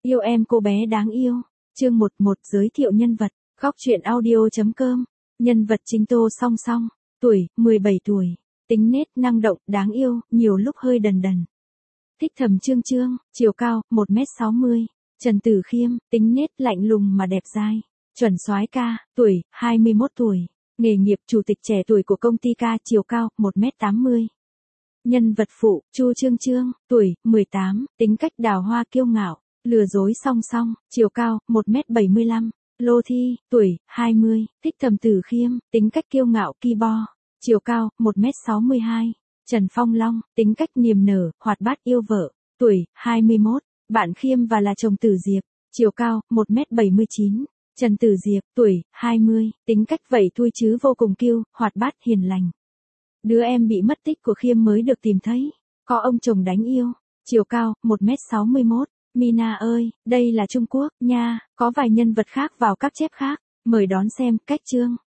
Yêu em cô bé đáng yêu. Chương 11 giới thiệu nhân vật. Góc truyện audio.com. Nhân vật chính Tô Song Song. Tuổi, 17 tuổi. Tính nết năng động, đáng yêu, nhiều lúc hơi đần đần. Thích Thẩm Trương Trương, chiều cao, 1m60. Trần Tử Khiêm, tính nết lạnh lùng mà đẹp dai. Chuẩn soái ca, tuổi, 21 tuổi. Nghề nghiệp chủ tịch trẻ tuổi của công ty ca, chiều cao, 1m80. Nhân vật phụ, Chu Trương Trương, tuổi, 18, tính cách đào hoa kiêu ngạo, lừa dối song song, chiều cao, 1m75. Lô Thi, tuổi, 20, Thích Thẩm Tử Khiêm, tính cách kiêu ngạo ki bo, chiều cao, 1m62. Trần Phong Long, tính cách niềm nở, hoạt bát yêu vợ, tuổi, 21, bạn Khiêm và là chồng Tử Diệp, chiều cao, 1m79. Trần Tử Diệp, tuổi, 20, tính cách vậy thôi chứ vô cùng kiêu, hoạt bát hiền lành. Đứa em bị mất tích của Khiêm mới được tìm thấy, có ông chồng đáng yêu, chiều cao, 1m61. Mina ơi, đây là Trung Quốc, nha, có vài nhân vật khác vào các chép khác, mời đón xem, cách chương.